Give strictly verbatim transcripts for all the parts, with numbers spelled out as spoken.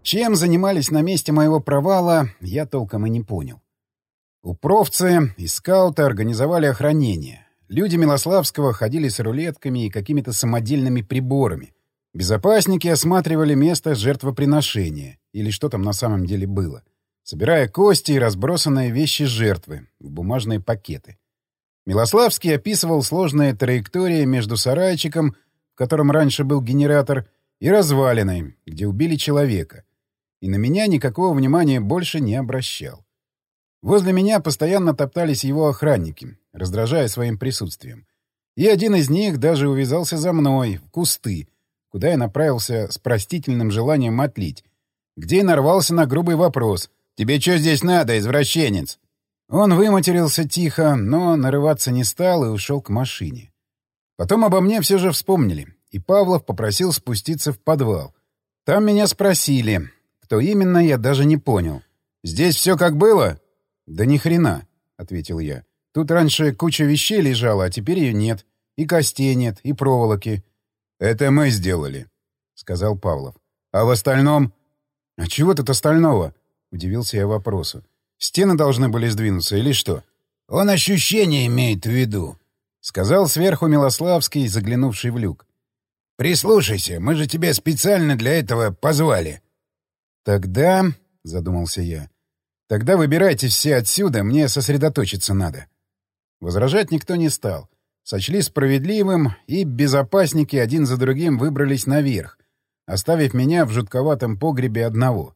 Чем занимались на месте моего провала, я толком и не понял. Упровцы и скауты организовали охранение. Люди Милославского ходили с рулетками и какими-то самодельными приборами. Безопасники осматривали место жертвоприношения, или что там на самом деле было, собирая кости и разбросанные вещи жертвы в бумажные пакеты. Милославский описывал сложные траектории между сарайчиком, в котором раньше был генератор, и развалиной, где убили человека. И на меня никакого внимания больше не обращал. Возле меня постоянно топтались его охранники, раздражая своим присутствием. И один из них даже увязался за мной, в кусты, куда я направился с простительным желанием отлить, где и нарвался на грубый вопрос: «Тебе что здесь надо, извращенец?» Он выматерился тихо, но нарываться не стал и ушел к машине. Потом обо мне все же вспомнили, и Павлов попросил спуститься в подвал. Там меня спросили. Кто именно, я даже не понял. «Здесь все как было?» «Да ни хрена», — ответил я. «Тут раньше куча вещей лежала, а теперь ее нет. И костей нет, и проволоки». «Это мы сделали», — сказал Павлов. «А в остальном...» «А чего тут остального?» — удивился я вопросу. «Стены должны были сдвинуться или что?» «Он ощущение имеет в виду», — сказал сверху Милославский, заглянувший в люк. «Прислушайся, мы же тебя специально для этого позвали». «Тогда...» — задумался я. «Тогда выбирайтесь все отсюда, мне сосредоточиться надо». Возражать никто не стал. Сочли справедливым, и безопасники один за другим выбрались наверх, оставив меня в жутковатом погребе одного.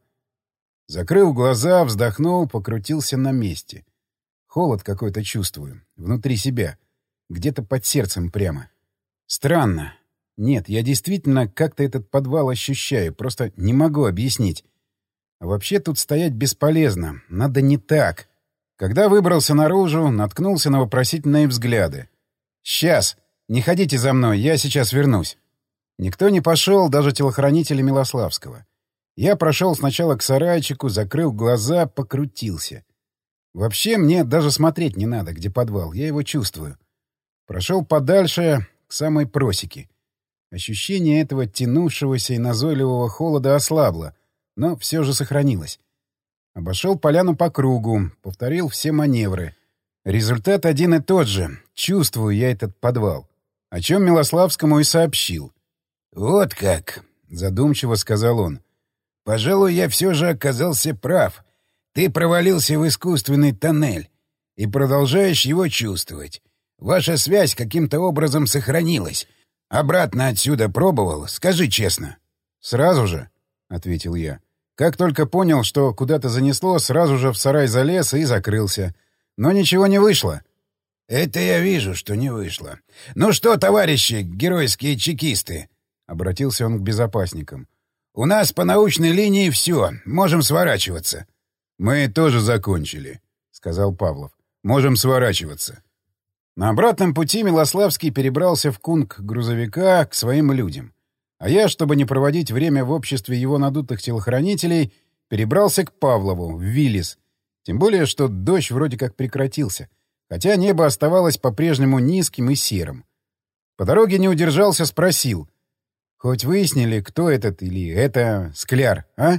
Закрыл глаза, вздохнул, покрутился на месте. Холод какой-то чувствую. Внутри себя. Где-то под сердцем прямо. Странно. Нет, я действительно как-то этот подвал ощущаю, просто не могу объяснить. А вообще тут стоять бесполезно. Надо не так. Когда выбрался наружу, наткнулся на вопросительные взгляды. «Сейчас! Не ходите за мной, я сейчас вернусь». Никто не пошел, даже телохранители Милославского. Я прошел сначала к сарайчику, закрыл глаза, покрутился. Вообще мне даже смотреть не надо, где подвал, я его чувствую. Прошел подальше, к самой просеке. Ощущение этого тянувшегося и назойливого холода ослабло, но все же сохранилось. Обошел поляну по кругу, повторил все маневры. Результат один и тот же. Чувствую я этот подвал. О чем Милославскому и сообщил. «Вот как», — задумчиво сказал он. «Пожалуй, я все же оказался прав. Ты провалился в искусственный тоннель и продолжаешь его чувствовать. Ваша связь каким-то образом сохранилась. Обратно отсюда пробовал? Скажи честно». «Сразу же», — ответил я. «Как только понял, что куда-то занесло, сразу же в сарай залез и закрылся. Но ничего не вышло». «Это я вижу, что не вышло. Ну что, товарищи, геройские чекисты?» — обратился он к безопасникам. «У нас по научной линии все. Можем сворачиваться». «Мы тоже закончили», — сказал Павлов. «Можем сворачиваться». На обратном пути Милославский перебрался в кунг грузовика к своим людям. А я, чтобы не проводить время в обществе его надутых телохранителей, перебрался к Павлову, в Виллис. Тем более, что дождь вроде как прекратился, хотя небо оставалось по-прежнему низким и серым. По дороге не удержался, спросил. «Хоть выяснили, кто этот или это Скляр, а?»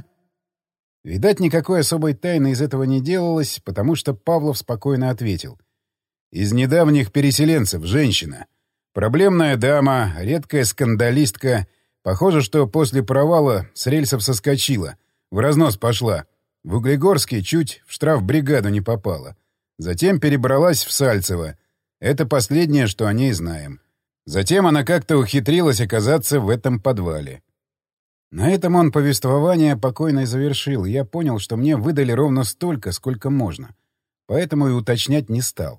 Видать, никакой особой тайны из этого не делалось, потому что Павлов спокойно ответил. «Из недавних переселенцев женщина. Проблемная дама, редкая скандалистка. Похоже, что после провала с рельсов соскочила, в разнос пошла. В Углегорске чуть в штрафбригаду не попала. Затем перебралась в Сальцево. Это последнее, что о ней знаем. Затем она как-то ухитрилась оказаться в этом подвале». На этом он повествование покойно и завершил, и я понял, что мне выдали ровно столько, сколько можно. Поэтому и уточнять не стал.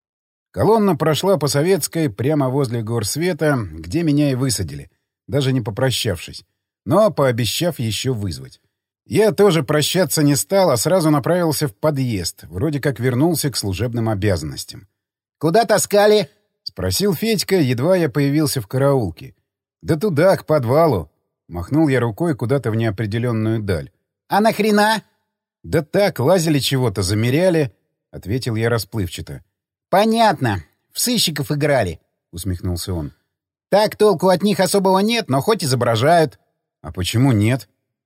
Колонна прошла по Советской прямо возле горсвета, где меня и высадили, даже не попрощавшись, но пообещав еще вызвать. Я тоже прощаться не стал, а сразу направился в подъезд, вроде как вернулся к служебным обязанностям. «Куда таскали?» — спросил Федька, едва я появился в караулке. «Да туда, к подвалу». Махнул я рукой куда-то в неопределенную даль. «А нахрена?» «Да так, лазили чего-то, замеряли», — ответил я расплывчато. «Понятно. В сыщиков играли», — усмехнулся он. «Так толку от них особого нет, но хоть изображают». «А почему нет?»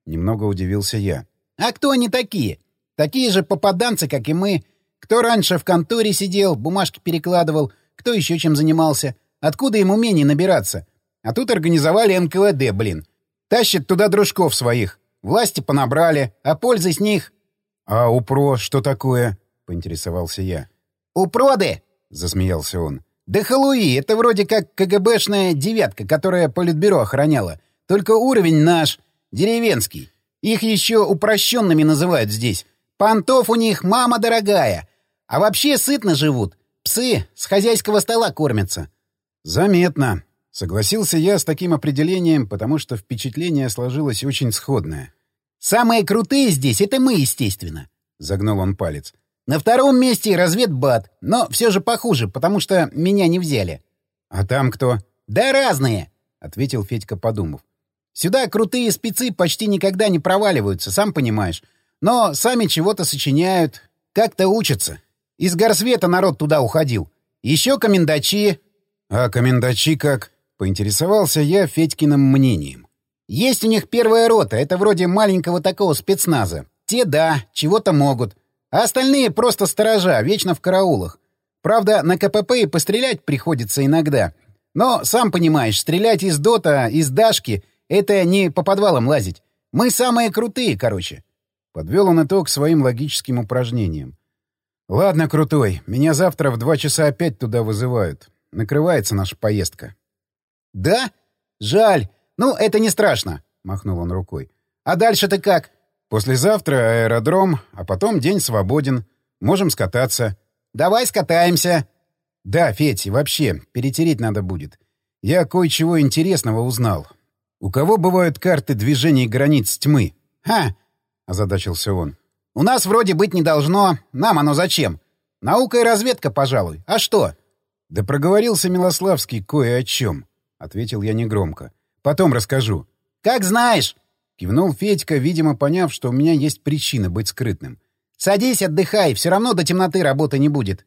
Немного удивился я. А кто они такие? Такие же попаданцы, как и мы. Кто раньше в конторе сидел, бумажки перекладывал, кто еще чем занимался. Откуда им умений набираться? А тут организовали эн ка вэ дэ, блин. Тащат туда дружков своих. Власти понабрали, а пользы с них... — А УПРО что такое? — поинтересовался я. — УПРОДы! — засмеялся он. — Да халуи, это вроде как ка гэ бэшная девятка, которая политбюро охраняла. Только уровень наш, деревенский. Их еще упрощенными называют здесь. Понтов у них мама дорогая. А вообще сытно живут. Псы с хозяйского стола кормятся. — Заметно. Согласился я с таким определением, потому что впечатление сложилось очень сходное. «Самые крутые здесь — это мы, естественно», — загнул он палец. «На втором месте разведбат, но все же похуже, потому что меня не взяли». «А там кто?» «Да разные», — ответил Федька, подумав. «Сюда крутые спецы почти никогда не проваливаются, сам понимаешь. Но сами чего-то сочиняют, как-то учатся. Из горсвета народ туда уходил. Еще комендачи». «А комендачи как?» — поинтересовался я Федькиным мнением. «Есть у них первая рота, это вроде маленького такого спецназа. Те, да, чего-то могут. А остальные просто сторожа, вечно в караулах. Правда, на ка пэ пэ и пострелять приходится иногда. Но, сам понимаешь, стрелять из дота, из дашки — это не по подвалам лазить. Мы самые крутые, короче». Подвел он итог своим логическим упражнениям. «Ладно, крутой, меня завтра в два часа опять туда вызывают. Накрывается наша поездка». «Да? Жаль. Ну, это не страшно», — махнул он рукой. «А дальше-то как?» «Послезавтра аэродром, а потом день свободен. Можем скататься». «Давай скатаемся». «Да, Федь, и вообще, перетереть надо будет. Я кое-чего интересного узнал. У кого бывают карты движений границ тьмы?» «Ха!» — озадачился он. «У нас вроде быть не должно. Нам оно зачем? Наука и разведка, пожалуй. А что?» «Да проговорился Милославский кое о чем», — ответил я негромко. «Потом расскажу». «Как знаешь», — кивнул Федька, видимо, поняв, что у меня есть причина быть скрытным. «Садись, отдыхай, все равно до темноты работы не будет».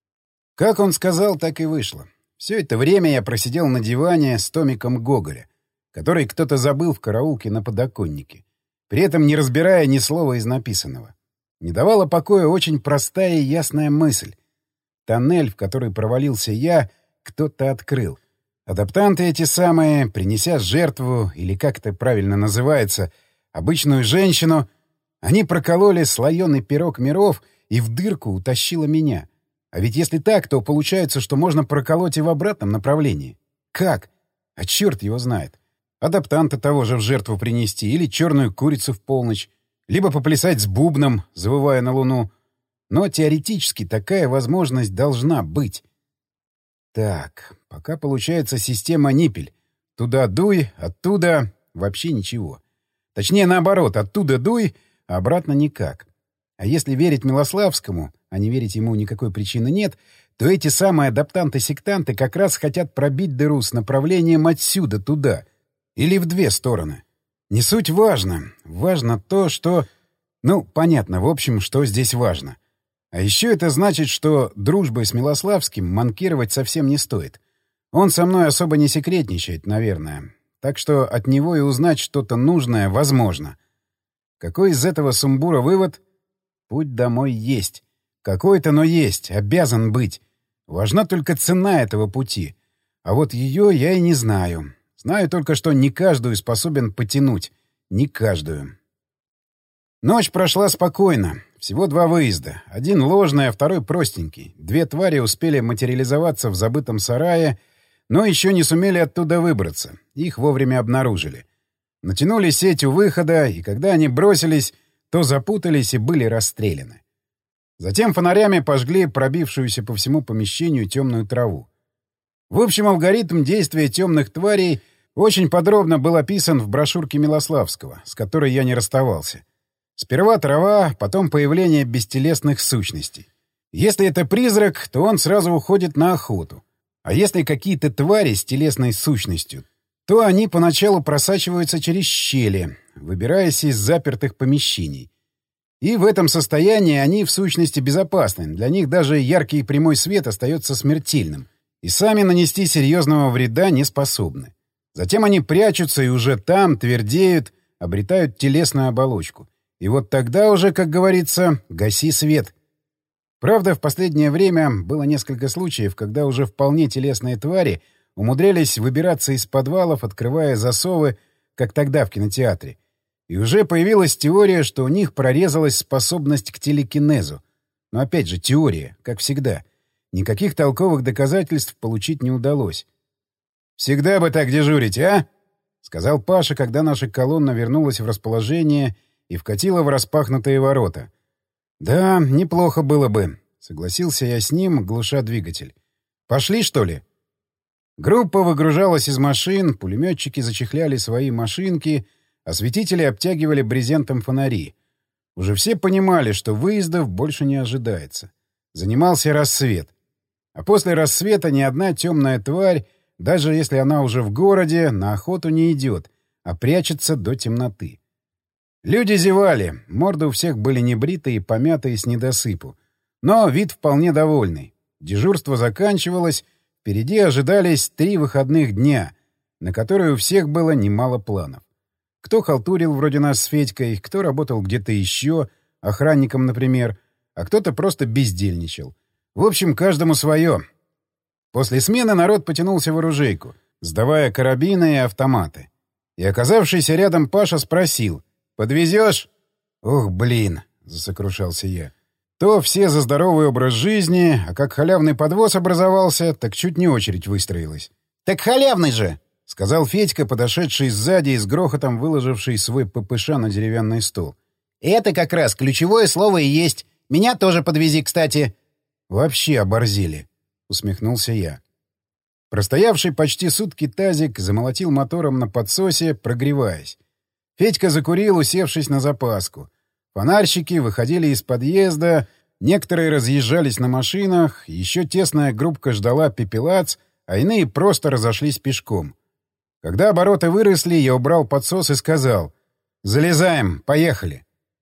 Как он сказал, так и вышло. Все это время я просидел на диване с томиком Гоголя, который кто-то забыл в караулке на подоконнике, при этом не разбирая ни слова из написанного. Не давала покоя очень простая и ясная мысль. Тоннель, в который провалился я, кто-то открыл. Адаптанты эти самые, принеся жертву, или как это правильно называется, обычную женщину, они прокололи слоеный пирог миров и в дырку утащило меня. А ведь если так, то получается, что можно проколоть и в обратном направлении. Как? А черт его знает. Адаптанта того же в жертву принести, или черную курицу в полночь, либо поплясать с бубном, завывая на луну. Но теоретически такая возможность должна быть. Так, пока получается система ниппель. Туда дуй, оттуда вообще ничего. Точнее, наоборот, оттуда дуй, а обратно никак. А если верить Милославскому, а не верить ему никакой причины нет, то эти самые адаптанты-сектанты как раз хотят пробить дыру с направлением отсюда туда. Или в две стороны. Не суть важно. Важно то, что... Ну, понятно, в общем, что здесь важно. А еще это значит, что дружбой с Милославским манкировать совсем не стоит. Он со мной особо не секретничает, наверное. Так что от него и узнать что-то нужное возможно. Какой из этого сумбура вывод? Путь домой есть. Какой-то, но есть. Обязан быть. Важна только цена этого пути. А вот ее я и не знаю. Знаю только, что не каждую способен потянуть. Не каждую. Ночь прошла спокойно. Всего два выезда. Один ложный, а второй простенький. Две твари успели материализоваться в забытом сарае, но еще не сумели оттуда выбраться. Их вовремя обнаружили. Натянули сеть у выхода, и когда они бросились, то запутались и были расстреляны. Затем фонарями пожгли пробившуюся по всему помещению темную траву. В общем, алгоритм действия темных тварей очень подробно был описан в брошюрке Милославского, с которой я не расставался. Сперва трава, потом появление бестелесных сущностей. Если это призрак, то он сразу уходит на охоту. А если какие-то твари с телесной сущностью, то они поначалу просачиваются через щели, выбираясь из запертых помещений. И в этом состоянии они в сущности безопасны. Для них даже яркий прямой свет остается смертельным. И сами нанести серьезного вреда не способны. Затем они прячутся и уже там твердеют, обретают телесную оболочку. И вот тогда уже, как говорится, гаси свет. Правда, в последнее время было несколько случаев, когда уже вполне телесные твари умудрялись выбираться из подвалов, открывая засовы, как тогда в кинотеатре. И уже появилась теория, что у них прорезалась способность к телекинезу. Но опять же, теория, как всегда. Никаких толковых доказательств получить не удалось. «Всегда бы так дежурить, а?» — сказал Паша, когда наша колонна вернулась в расположение и вкатила в распахнутые ворота. «Да, неплохо было бы», — согласился я с ним, глуша двигатель. «Пошли, что ли?» Группа выгружалась из машин, пулеметчики зачехляли свои машинки, осветители обтягивали брезентом фонари. Уже все понимали, что выездов больше не ожидается. Занимался рассвет. А после рассвета ни одна темная тварь, даже если она уже в городе, на охоту не идет, а прячется до темноты. Люди зевали, морды у всех были небритые и помятые с недосыпу. Но вид вполне довольный. Дежурство заканчивалось, впереди ожидались три выходных дня, на которые у всех было немало планов. Кто халтурил вроде нас с Федькой, кто работал где-то еще, охранником, например, а кто-то просто бездельничал. В общем, каждому свое. После смены народ потянулся в оружейку, сдавая карабины и автоматы. И оказавшийся рядом Паша спросил: «Подвезешь?» «Ох, блин!» — засокрушался я. То все за здоровый образ жизни, а как халявный подвоз образовался, так чуть не очередь выстроилась. «Так халявный же!» — сказал Федька, подошедший сзади и с грохотом выложивший свой ППШ на деревянный стол. «Это как раз ключевое слово и есть. Меня тоже подвези, кстати». «Вообще оборзели», — усмехнулся я. Простоявший почти сутки тазик замолотил мотором на подсосе, прогреваясь. Федька закурил, усевшись на запаску. Фонарщики выходили из подъезда, некоторые разъезжались на машинах, еще тесная группка ждала пепелац, а иные просто разошлись пешком. Когда обороты выросли, я убрал подсос и сказал: «Залезаем, поехали».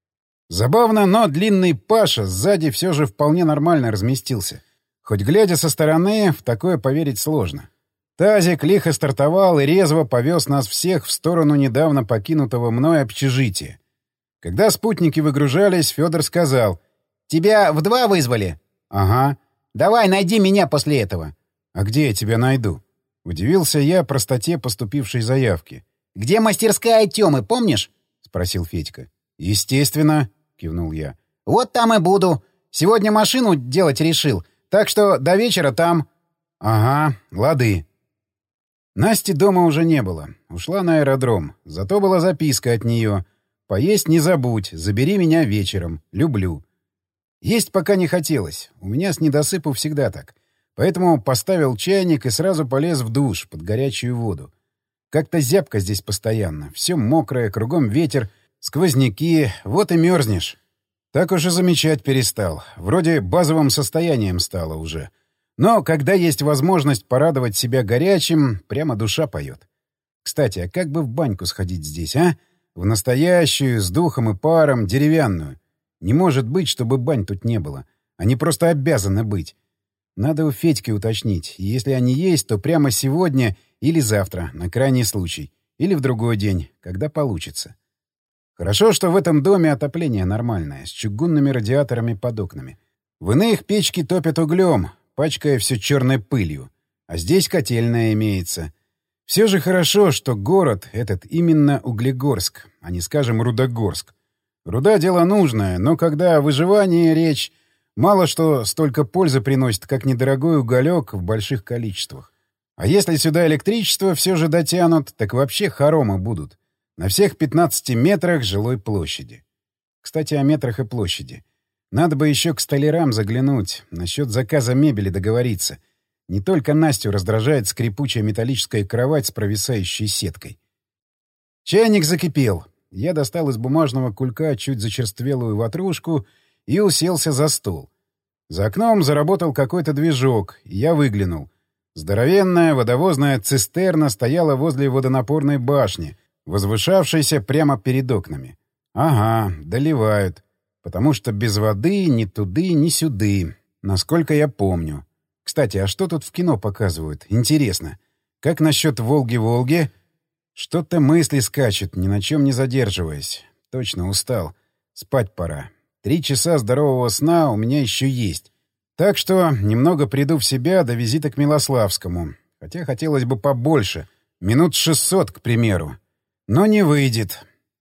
Забавно, но длинный Паша сзади все же вполне нормально разместился. Хоть глядя со стороны, в такое поверить сложно. Тазик лихо стартовал и резво повез нас всех в сторону недавно покинутого мной общежития. Когда спутники выгружались, Федор сказал: «Тебя в два вызвали?» «Ага». «Давай, найди меня после этого». «А где я тебя найду?» Удивился я простоте поступившей заявки. «Где мастерская Тёмы, помнишь?» — спросил Федька. «Естественно», — кивнул я. «Вот там и буду. Сегодня машину делать решил, так что до вечера там». «Ага, лады». Насти дома уже не было. Ушла на аэродром. Зато была записка от нее: «Поесть не забудь, забери меня вечером. Люблю». Есть пока не хотелось. У меня с недосыпу всегда так. Поэтому поставил чайник и сразу полез в душ под горячую воду. Как-то зябко здесь постоянно. Все мокрое, кругом ветер, сквозняки. Вот и мерзнешь. Так уж и замечать перестал. Вроде базовым состоянием стало уже. Но когда есть возможность порадовать себя горячим, прямо душа поет. Кстати, а как бы в баньку сходить здесь, а? В настоящую, с духом и паром, деревянную. Не может быть, чтобы бань тут не было. Они просто обязаны быть. Надо у Федьки уточнить. Если они есть, то прямо сегодня или завтра, на крайний случай. Или в другой день, когда получится. Хорошо, что в этом доме отопление нормальное, с чугунными радиаторами под окнами. В иных печки топят углем, пачкая все черной пылью. А здесь котельная имеется. Все же хорошо, что город этот именно Углегорск, а не, скажем, Рудогорск. Руда — дело нужное, но когда о выживании речь, мало что столько пользы приносит, как недорогой уголек в больших количествах. А если сюда электричество все же дотянут, так вообще хоромы будут. На всех пятнадцати метрах жилой площади. Кстати, о метрах и площади. Надо бы еще к столярам заглянуть, насчет заказа мебели договориться. Не только Настю раздражает скрипучая металлическая кровать с провисающей сеткой. Чайник закипел. Я достал из бумажного кулька чуть зачерствелую ватрушку и уселся за стол. За окном заработал какой-то движок, и я выглянул. Здоровенная водовозная цистерна стояла возле водонапорной башни, возвышавшейся прямо перед окнами. Ага, доливают. Потому что без воды ни туды, ни сюды, насколько я помню. Кстати, а что тут в кино показывают? Интересно. Как насчет «Волги-Волги»? Что-то мысли скачут, ни на чем не задерживаясь. Точно устал. Спать пора. Три часа здорового сна у меня еще есть. Так что немного приду в себя до визита к Милославскому. Хотя хотелось бы побольше. Минут шестьсот, к примеру. Но не выйдет.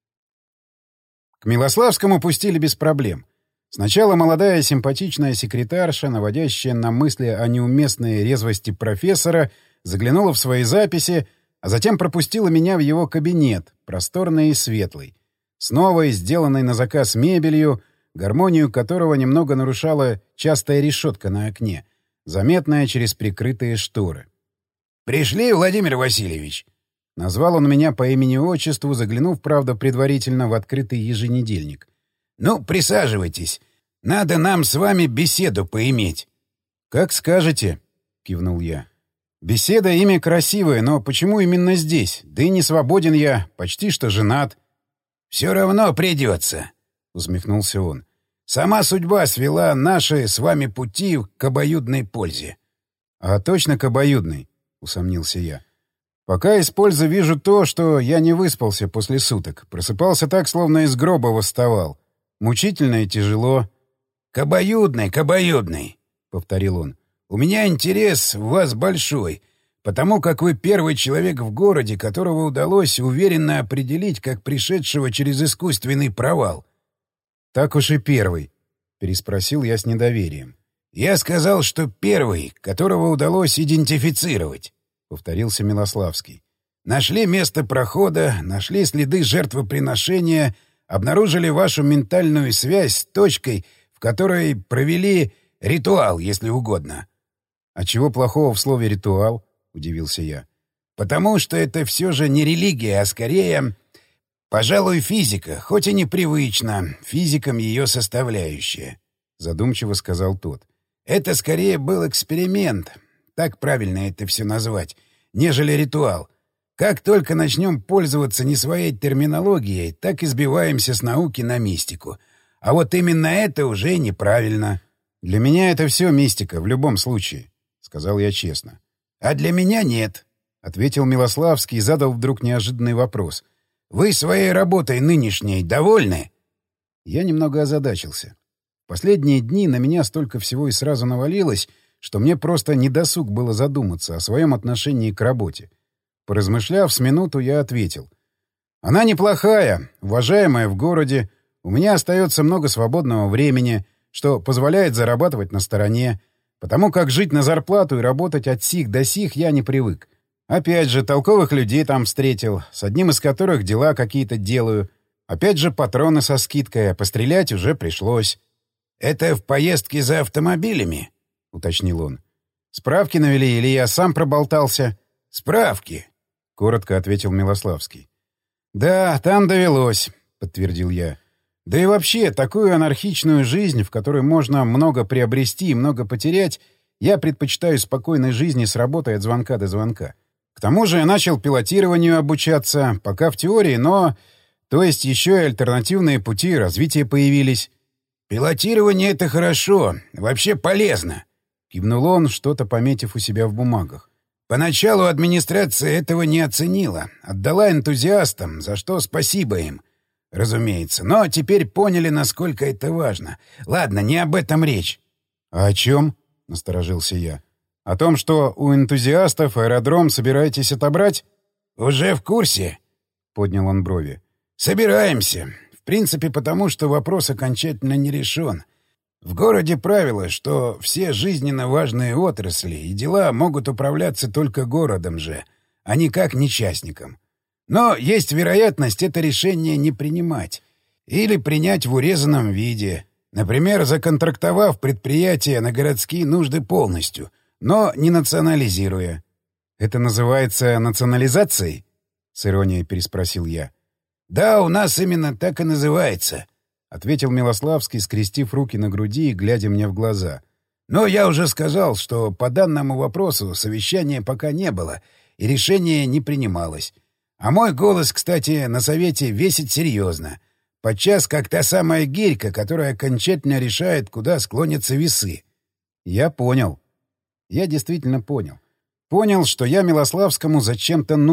К Милославскому пустили без проблем. Сначала молодая симпатичная секретарша, наводящая на мысли о неуместной резвости профессора, заглянула в свои записи, а затем пропустила меня в его кабинет, просторный и светлый, с новой, сделанной на заказ мебелью, гармонию которого немного нарушала частая решетка на окне, заметная через прикрытые шторы. «Пришли, Владимир Васильевич?» Назвал он меня по имени-отчеству, заглянув, правда, предварительно в открытый еженедельник. «Ну, присаживайтесь. Надо нам с вами беседу поиметь». «Как скажете», — кивнул я. «Беседа — имя красивое, но почему именно здесь? Да и не свободен я, почти что женат». «Все равно придется», — усмехнулся он. «Сама судьба свела наши с вами пути к обоюдной пользе». «А точно к обоюдной», — усомнился я. «Пока из пользы вижу то, что я не выспался после суток. Просыпался так, словно из гроба восставал. Мучительно и тяжело». «К обоюдной, к обоюдной», — повторил он. «У меня интерес в вас большой, потому как вы первый человек в городе, которого удалось уверенно определить как пришедшего через искусственный провал». «Так уж и первый», — переспросил я с недоверием. «Я сказал, что первый, которого удалось идентифицировать», — повторился Милославский. «Нашли место прохода, нашли следы жертвоприношения, обнаружили вашу ментальную связь с точкой, в которой провели ритуал, если угодно». «А чего плохого в слове «ритуал»?» — удивился я. «Потому что это все же не религия, а скорее, пожалуй, физика, хоть и непривычно, физикам ее составляющая», — задумчиво сказал тот. «Это скорее был эксперимент, так правильно это все назвать, нежели ритуал. Как только начнем пользоваться не своей терминологией, так и сбиваемся с науки на мистику. А вот именно это уже неправильно». «Для меня это все мистика, в любом случае», — сказал я честно. «А для меня нет», — ответил Милославский и задал вдруг неожиданный вопрос. «Вы своей работой нынешней довольны?» Я немного озадачился. В последние дни на меня столько всего и сразу навалилось, что мне просто недосуг было задуматься о своем отношении к работе. Поразмышляв с минуту, я ответил. «Она неплохая, уважаемая в городе, у меня остается много свободного времени, что позволяет зарабатывать на стороне, потому как жить на зарплату и работать от сих до сих я не привык. Опять же, толковых людей там встретил, с одним из которых дела какие-то делаю. Опять же, патроны со скидкой, а пострелять уже пришлось». «Это в поездке за автомобилями?» — уточнил он. «Справки навели, или я сам проболтался?» «Справки», — коротко ответил Милославский. «Да, там довелось», — подтвердил я. «Да и вообще, такую анархичную жизнь, в которой можно много приобрести и много потерять, я предпочитаю спокойной жизни с работой от звонка до звонка. К тому же я начал пилотированию обучаться, пока в теории, но... То есть еще и альтернативные пути развития появились». «Пилотирование — это хорошо, вообще полезно», — кивнул он, что-то пометив у себя в бумагах. «Поначалу администрация этого не оценила, отдала энтузиастам, за что спасибо им. Разумеется, но теперь поняли, насколько это важно. Ладно, не об этом речь». «А о чем?» — насторожился я. «О том, что у энтузиастов аэродром собираетесь отобрать?» «Уже в курсе?» — поднял он брови. «Собираемся. В принципе, потому что вопрос окончательно не решен. В городе правило, что все жизненно важные отрасли и дела могут управляться только городом же, а никак не частником. Но есть вероятность это решение не принимать. Или принять в урезанном виде. Например, законтрактовав предприятие на городские нужды полностью, но не национализируя». «Это называется национализацией?» — с иронией переспросил я. «Да, у нас именно так и называется», — ответил Милославский, скрестив руки на груди и глядя мне в глаза. «Но я уже сказал, что по данному вопросу совещания пока не было, и решение не принималось. А мой голос, кстати, на совете весит серьезно. Подчас как та самая гирька, которая окончательно решает, куда склонятся весы». Я понял. Я действительно понял. Понял, что я Милославскому зачем-то нужен.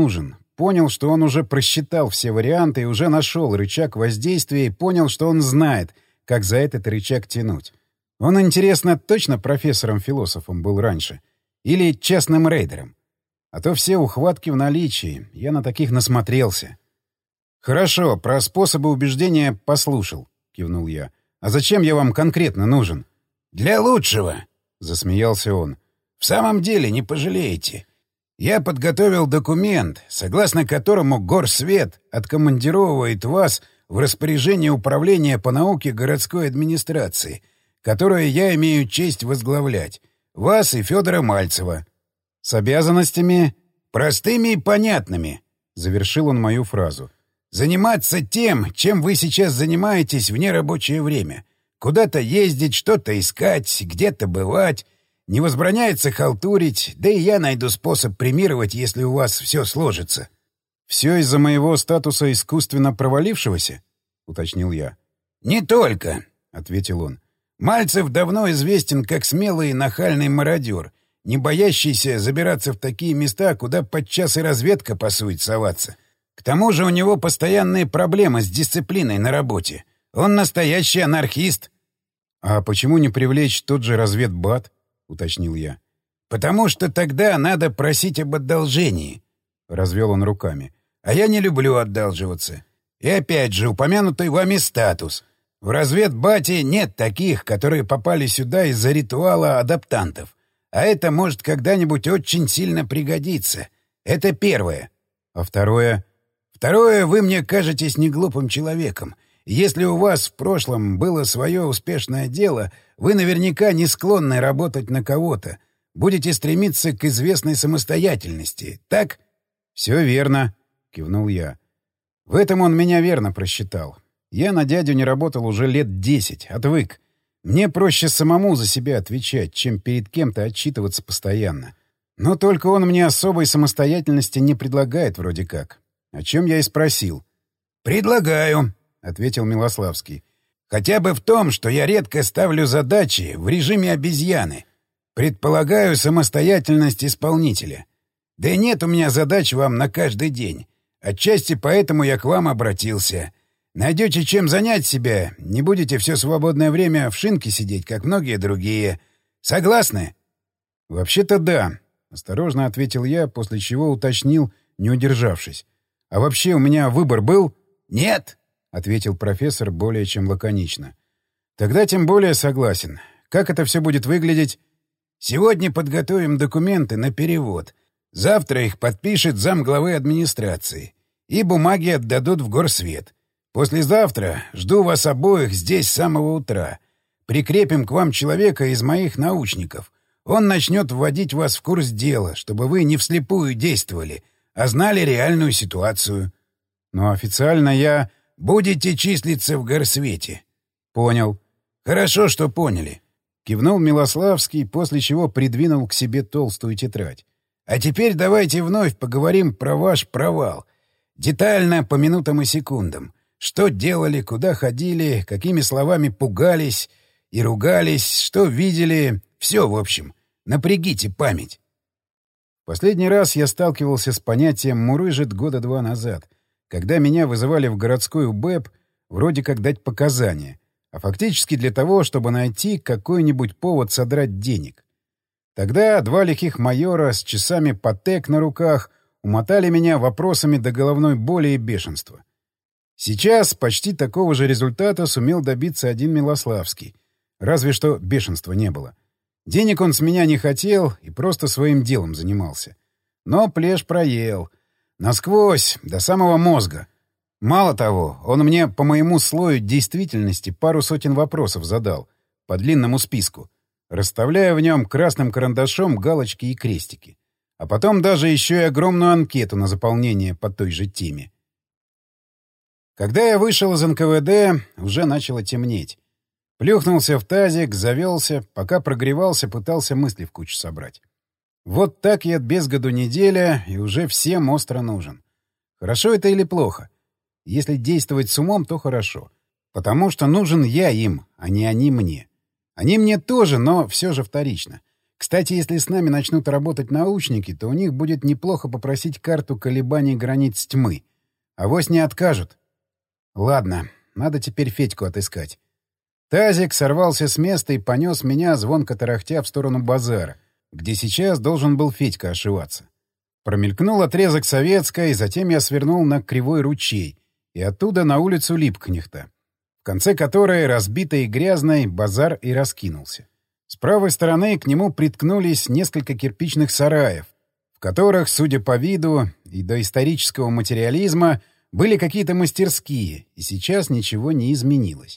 понял, что он уже просчитал все варианты и уже нашел рычаг воздействия, и понял, что он знает, как за этот рычаг тянуть. Он, интересно, точно профессором-философом был раньше? Или частным рейдером? А то все ухватки в наличии, я на таких насмотрелся. «Хорошо, про способы убеждения послушал», — кивнул я. «А зачем я вам конкретно нужен?» «Для лучшего», — засмеялся он. «В самом деле не пожалеете. Я подготовил документ, согласно которому Горсвет откомандировывает вас в распоряжение управления по науке городской администрации, которое я имею честь возглавлять. Вас и Федора Мальцева». «С обязанностями?» «Простыми и понятными», — завершил он мою фразу. «Заниматься тем, чем вы сейчас занимаетесь в нерабочее время. Куда-то ездить, что-то искать, где-то бывать. Не возбраняется халтурить, да и я найду способ премировать, если у вас все сложится». «Все из-за моего статуса искусственно провалившегося?» — уточнил я. «Не только», — ответил он. «Мальцев давно известен как смелый и нахальный мародер, не боящийся забираться в такие места, куда подчас и разведка пасует соваться. К тому же у него постоянные проблемы с дисциплиной на работе. Он настоящий анархист». «А почему не привлечь тот же разведбат?» — уточнил я. «Потому что тогда надо просить об одолжении», — развел он руками. «А я не люблю одалживаться. И опять же, упомянутый вами статус. В разведбате нет таких, которые попали сюда из-за ритуала адаптантов. А это может когда-нибудь очень сильно пригодиться. Это первое. А второе? Второе, вы мне кажетесь неглупым человеком. Если у вас в прошлом было свое успешное дело, вы наверняка не склонны работать на кого-то. Будете стремиться к известной самостоятельности. Так?» «Все верно», — кивнул я. «В этом он меня верно просчитал. Я на дядю не работал уже лет десять, отвык. Мне проще самому за себя отвечать, чем перед кем-то отчитываться постоянно. Но только он мне особой самостоятельности не предлагает вроде как. О чем я и спросил». «Предлагаю», — ответил Милославский. «Хотя бы в том, что я редко ставлю задачи в режиме обезьяны. Предполагаю самостоятельность исполнителя. Да и нет у меня задач вам на каждый день. Отчасти поэтому я к вам обратился. Найдете чем занять себя, не будете все свободное время в шинке сидеть, как многие другие. Согласны?» «Вообще-то да», — осторожно ответил я, после чего уточнил, не удержавшись. «А вообще у меня выбор был?» «Нет», — ответил профессор более чем лаконично. «Тогда тем более согласен. Как это все будет выглядеть?» «Сегодня подготовим документы на перевод. Завтра их подпишет замглавы администрации. И бумаги отдадут в Горсвет. Послезавтра жду вас обоих здесь с самого утра. Прикрепим к вам человека из моих научников. Он начнет вводить вас в курс дела, чтобы вы не вслепую действовали, а знали реальную ситуацию». «Но официально я...» «Будете числиться в Горсвете». «Понял». «Хорошо, что поняли». Кивнул Милославский, после чего придвинул к себе толстую тетрадь. «А теперь давайте вновь поговорим про ваш провал. Детально, по минутам и секундам. Что делали, куда ходили, какими словами пугались и ругались, что видели. Все, в общем. Напрягите память». Последний раз я сталкивался с понятием «мурыжит» года два назад, когда меня вызывали в городской УБЭП вроде как дать показания, а фактически для того, чтобы найти какой-нибудь повод содрать денег. Тогда два лихих майора с часами патек на руках умотали меня вопросами до головной боли и бешенства. Сейчас почти такого же результата сумел добиться один Милославский, разве что бешенства не было. Денег он с меня не хотел и просто своим делом занимался. Но плешь проел. Насквозь, до самого мозга. Мало того, он мне по моему слою действительности пару сотен вопросов задал, по длинному списку, расставляя в нем красным карандашом галочки и крестики. А потом даже еще и огромную анкету на заполнение по той же теме. Когда я вышел из эн ка вэ дэ, уже начало темнеть. Плюхнулся в тазик, завелся, пока прогревался, пытался мысли в кучу собрать. Вот так я без году неделя, и уже всем остро нужен. Хорошо это или плохо? Если действовать с умом, то хорошо. Потому что нужен я им, а не они мне. Они мне тоже, но все же вторично. Кстати, если с нами начнут работать научники, то у них будет неплохо попросить карту колебаний границ тьмы. Авось не откажут. Ладно, надо теперь Федьку отыскать. Тазик сорвался с места и понес меня, звонко тарахтя, в сторону базара, где сейчас должен был Федька ошиваться. Промелькнул отрезок Советской, затем я свернул на Кривой ручей и оттуда на улицу Липкнехта, в конце которой, разбитой и грязной, базар и раскинулся. С правой стороны к нему приткнулись несколько кирпичных сараев, в которых, судя по виду и доисторического материализма, были какие-то мастерские, и сейчас ничего не изменилось.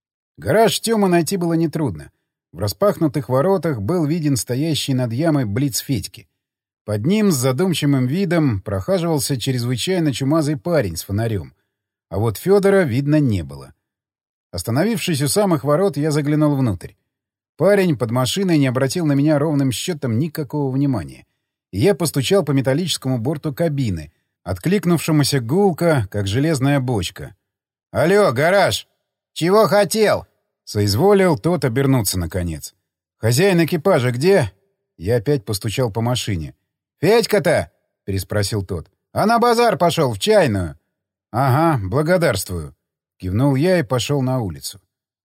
Гараж Тёмы найти было нетрудно. В распахнутых воротах был виден стоящий над ямой блиц Федьки. Под ним с задумчивым видом прохаживался чрезвычайно чумазый парень с фонарем. А вот Федора видно не было. Остановившись у самых ворот, я заглянул внутрь. Парень под машиной не обратил на меня ровным счетом никакого внимания. И я постучал по металлическому борту кабины, откликнувшемуся гулко, как железная бочка. «Алло, гараж!» «Чего хотел?» — соизволил тот обернуться наконец. «Хозяин экипажа где?» Я опять постучал по машине. «Федька-то?» — переспросил тот. «А на базар пошел, в чайную». «Ага, благодарствую», — кивнул я и пошел на улицу.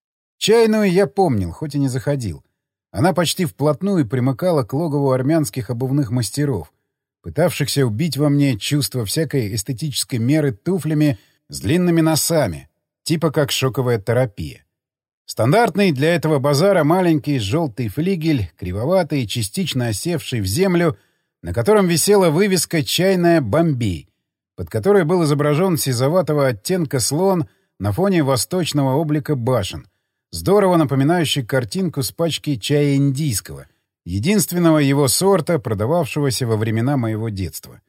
Чайную я помнил, хоть и не заходил. Она почти вплотную примыкала к логову армянских обувных мастеров, пытавшихся убить во мне чувство всякой эстетической меры туфлями с длинными носами, типа как шоковая терапия. Стандартный для этого базара маленький желтый флигель, кривоватый, частично осевший в землю, на котором висела вывеска «Чайная Бомбей», под которой был изображен сизоватого оттенка слон на фоне восточного облика башен, здорово напоминающий картинку с пачки чая индийского, единственного его сорта, продававшегося во времена моего детства.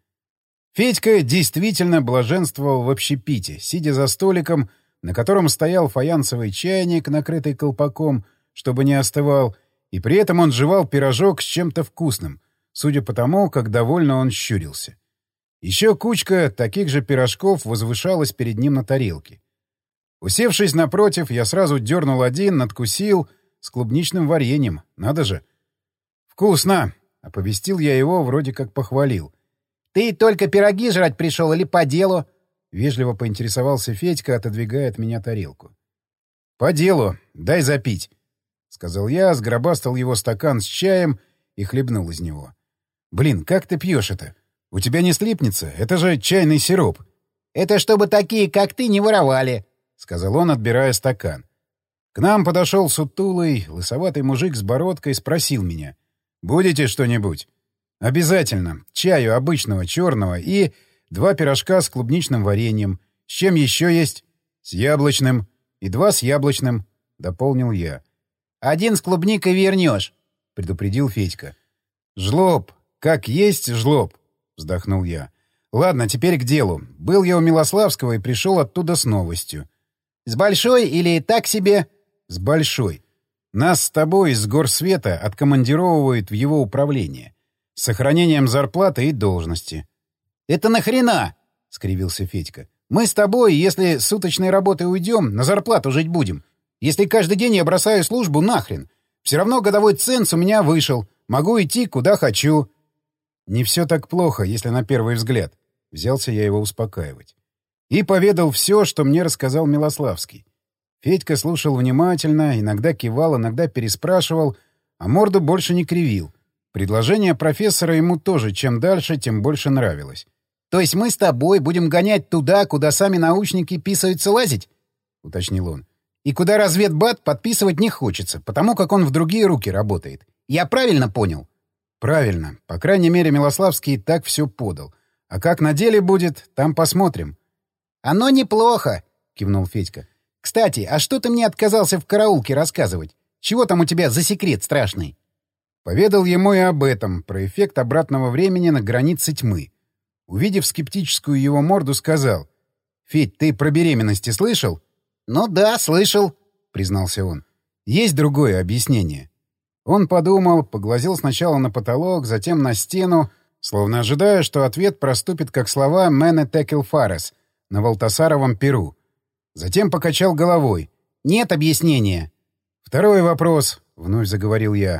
Федька действительно блаженствовал в общепите, сидя за столиком, на котором стоял фаянсовый чайник, накрытый колпаком, чтобы не остывал, и при этом он жевал пирожок с чем-то вкусным, судя по тому, как довольно он щурился. Еще кучка таких же пирожков возвышалась перед ним на тарелке. Усевшись напротив, я сразу дернул один, надкусил, с клубничным вареньем, надо же. «Вкусно!» — оповестил я его, вроде как похвалил. «Ты только пироги жрать пришел или по делу?» — вежливо поинтересовался Федька, отодвигая от меня тарелку. «По делу. Дай запить», — сказал я, сгробастал его стакан с чаем и хлебнул из него. «Блин, как ты пьешь это? У тебя не слипнется? Это же чайный сироп». «Это чтобы такие, как ты, не воровали», — сказал он, отбирая стакан. К нам подошел сутулый, лысоватый мужик с бородкой и спросил меня. «Будете что-нибудь?» «Обязательно. Чаю обычного, черного и... Два пирожка с клубничным вареньем. С чем еще есть?» «С яблочным. И два с яблочным», — дополнил я. «Один с клубникой вернешь», — предупредил Федька. «Жлоб. Как есть жлоб», — вздохнул я. «Ладно, теперь к делу. Был я у Милославского и пришел оттуда с новостью». «С большой или так себе?» «С большой. Нас с тобой из горсвета откомандировывают в его управление. С сохранением зарплаты и должности». «Это нахрена?» — скривился Федька. «Мы с тобой, если с суточной работы уйдем, на зарплату жить будем. Если каждый день я бросаю службу, нахрен. Все равно годовой ценз у меня вышел. Могу идти, куда хочу». «Не все так плохо, если на первый взгляд». Взялся я его успокаивать. И поведал все, что мне рассказал Милославский. Федька слушал внимательно, иногда кивал, иногда переспрашивал, а морду больше не кривил. Предложение профессора ему тоже чем дальше, тем больше нравилось. «То есть мы с тобой будем гонять туда, куда сами научники писаются лазить?» — уточнил он. «И куда разведбат подписывать не хочется, потому как он в другие руки работает. Я правильно понял?» «Правильно. По крайней мере, Милославский так все подал. А как на деле будет, там посмотрим». «Оно неплохо», — кивнул Федька. «Кстати, а что ты мне отказался в караулке рассказывать? Чего там у тебя за секрет страшный?» Поведал ему и об этом, про эффект обратного времени на границе тьмы. Увидев скептическую его морду, сказал. «Федь, ты про беременности слышал?» «Ну да, слышал», — признался он. «Есть другое объяснение». Он подумал, поглазел сначала на потолок, затем на стену, словно ожидая, что ответ проступит как слова «Мене текел фарес» на Валтасаровом перу. Затем покачал головой. «Нет объяснения». «Второй вопрос», — вновь заговорил я.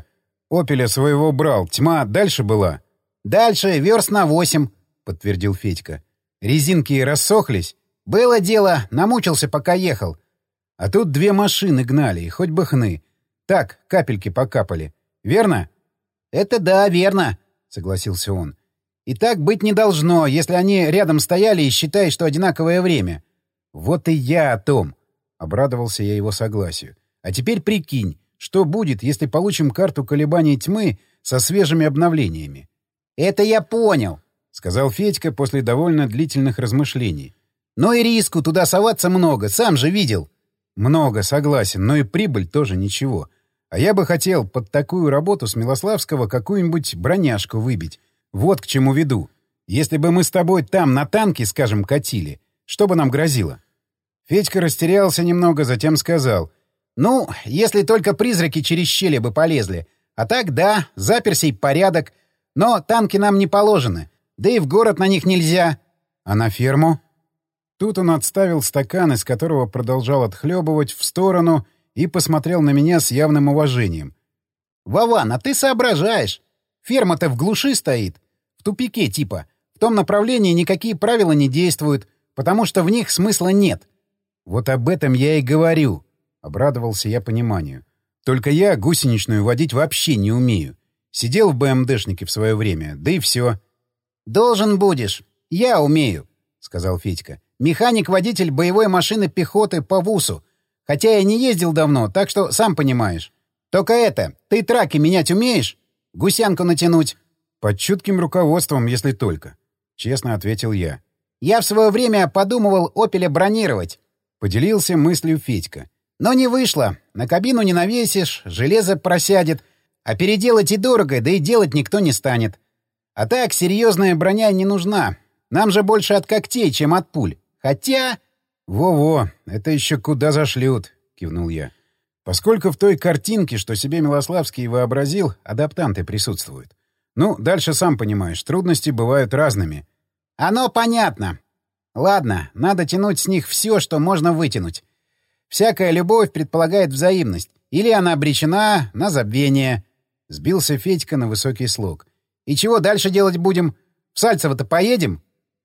«Опеля своего брал. Тьма дальше была?» «Дальше верст на восемь», — подтвердил Федька. «Резинки рассохлись?» «Было дело. Намучился, пока ехал». «А тут две машины гнали, и хоть бы хны. Так, капельки покапали. Верно?» «Это да, верно», — согласился он. «И так быть не должно, если они рядом стояли и считай, что одинаковое время». «Вот и я о том», — обрадовался я его согласию. «А теперь прикинь, что будет, если получим карту колебаний тьмы со свежими обновлениями?» «Это я понял», — сказал Федька после довольно длительных размышлений. «Но и риску туда соваться много, сам же видел». «Много, согласен, но и прибыль тоже ничего. А я бы хотел под такую работу с Милославского какую-нибудь броняшку выбить. Вот к чему веду. Если бы мы с тобой там на танке, скажем, катили, что бы нам грозило?» Федька растерялся немного, затем сказал: «Ну, если только призраки через щели бы полезли. А так, да, заперся и порядок. Но танки нам не положены. Да и в город на них нельзя». «А на ферму?» Тут он отставил стакан, из которого продолжал отхлебывать, в сторону и посмотрел на меня с явным уважением. «Вован, а ты соображаешь. Ферма-то в глуши стоит. В тупике типа. В том направлении никакие правила не действуют, потому что в них смысла нет». «Вот об этом я и говорю», — обрадовался я пониманию. «Только я гусеничную водить вообще не умею. Сидел в БМДшнике в свое время, да и все». «Должен будешь. Я умею», — сказал Федька. «Механик-водитель боевой машины пехоты по ВУСу. Хотя я не ездил давно, так что сам понимаешь. Только это, ты траки менять умеешь? Гусянку натянуть?» «Под чутким руководством, если только», — честно ответил я. «Я в свое время подумывал «Опеля» бронировать», — поделился мыслью Федька. «Но не вышло. На кабину не навесишь, железо просядет. А переделать и дорого, да и делать никто не станет. А так, серьезная броня не нужна. Нам же больше от когтей, чем от пуль. Хотя...» «Во-во, это еще куда зашлют», — кивнул я. «Поскольку в той картинке, что себе Милославский вообразил, адаптанты присутствуют. Ну, дальше сам понимаешь, трудности бывают разными». «Оно понятно. Ладно, надо тянуть с них все, что можно вытянуть. Всякая любовь предполагает взаимность. Или она обречена на забвение». Сбился Федька на высокий слог. «И чего дальше делать будем? В Сальцево-то поедем?»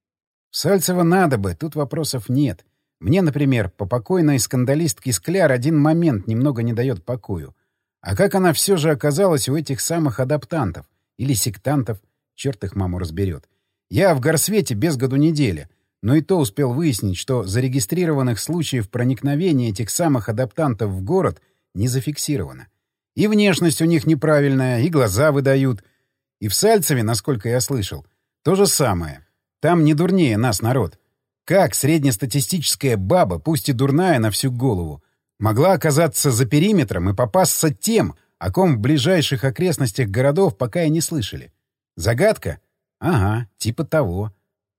«В Сальцево надо бы, тут вопросов нет. Мне, например, по покойной скандалистке Скляр один момент немного не дает покою. А как она все же оказалась у этих самых адаптантов? Или сектантов? Черт их маму разберет. Я в горсвете без году неделя, но и то успел выяснить, что зарегистрированных случаев проникновения этих самых адаптантов в город не зафиксировано. И внешность у них неправильная, и глаза выдают. И в Сальцеве, насколько я слышал, то же самое. Там не дурнее нас народ. Как среднестатистическая баба, пусть и дурная на всю голову, могла оказаться за периметром и попасться тем, о ком в ближайших окрестностях городов пока и не слышали? Загадка? Ага, типа того.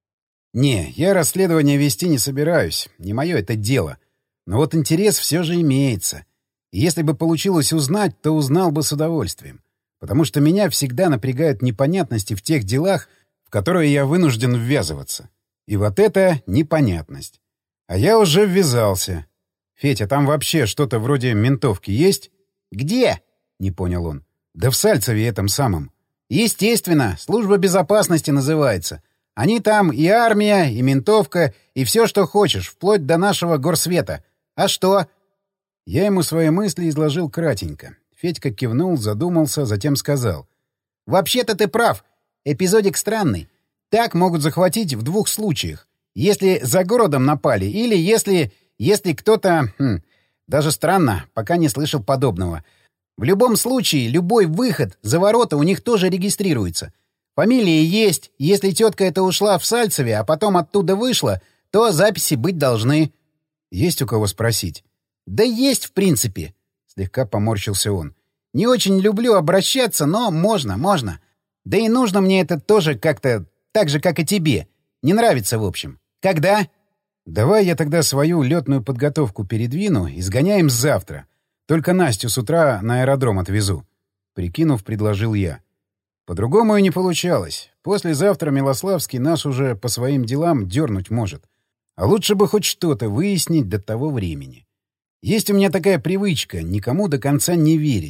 Не, я расследование вести не собираюсь, не мое это дело. Но вот интерес все же имеется. И если бы получилось узнать, то узнал бы с удовольствием. Потому что меня всегда напрягают непонятности в тех делах, в которые я вынужден ввязываться. И вот это непонятность. А я уже ввязался. Федя, там вообще что-то вроде ментовки есть? «Где?» — не понял он. Да в Сальцеве этом самом. «Естественно, служба безопасности называется. Они там и армия, и ментовка, и все, что хочешь, вплоть до нашего горсвета. А что?» Я ему свои мысли изложил кратенько. Федька кивнул, задумался, затем сказал. «Вообще-то ты прав. Эпизодик странный. Так могут захватить в двух случаях. Если за городом напали, или если... если кто-то... Хм, даже странно, пока не слышал подобного. В любом случае, любой выход за ворота у них тоже регистрируется. Фамилии есть. Если тетка эта ушла в Сальцеве, а потом оттуда вышла, то записи быть должны». «Есть у кого спросить?» «Да есть, в принципе», — слегка поморщился он. «Не очень люблю обращаться, но можно, можно. Да и нужно мне это тоже как-то так же, как и тебе. Не нравится, в общем. Когда?» «Давай я тогда свою летную подготовку передвину и сгоняем завтра. Только Настю с утра на аэродром отвезу». Прикинув, предложил я. По-другому и не получалось. Послезавтра Милославский нас уже по своим делам дернуть может. А лучше бы хоть что-то выяснить до того времени. Есть у меня такая привычка — никому до конца не верить,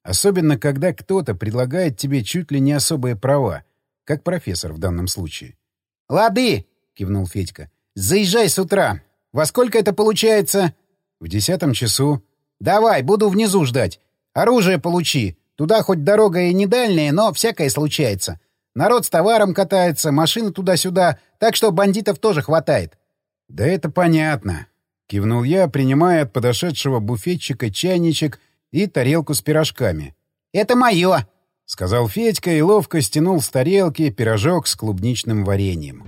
Особенно, когда кто-то предлагает тебе чуть ли не особые права, как профессор в данном случае. — Лады! — кивнул Федька. — Заезжай с утра. Во сколько это получается? — В десятом часу. — Давай, буду внизу ждать. Оружие получи. Туда хоть дорога и не дальняя, но всякое случается. Народ с товаром катается, машины туда-сюда, так что бандитов тоже хватает. — Да это понятно. — кивнул я, принимая от подошедшего буфетчика чайничек и тарелку с пирожками. — Это мое! — сказал Федька и ловко стянул с тарелки пирожок с клубничным вареньем.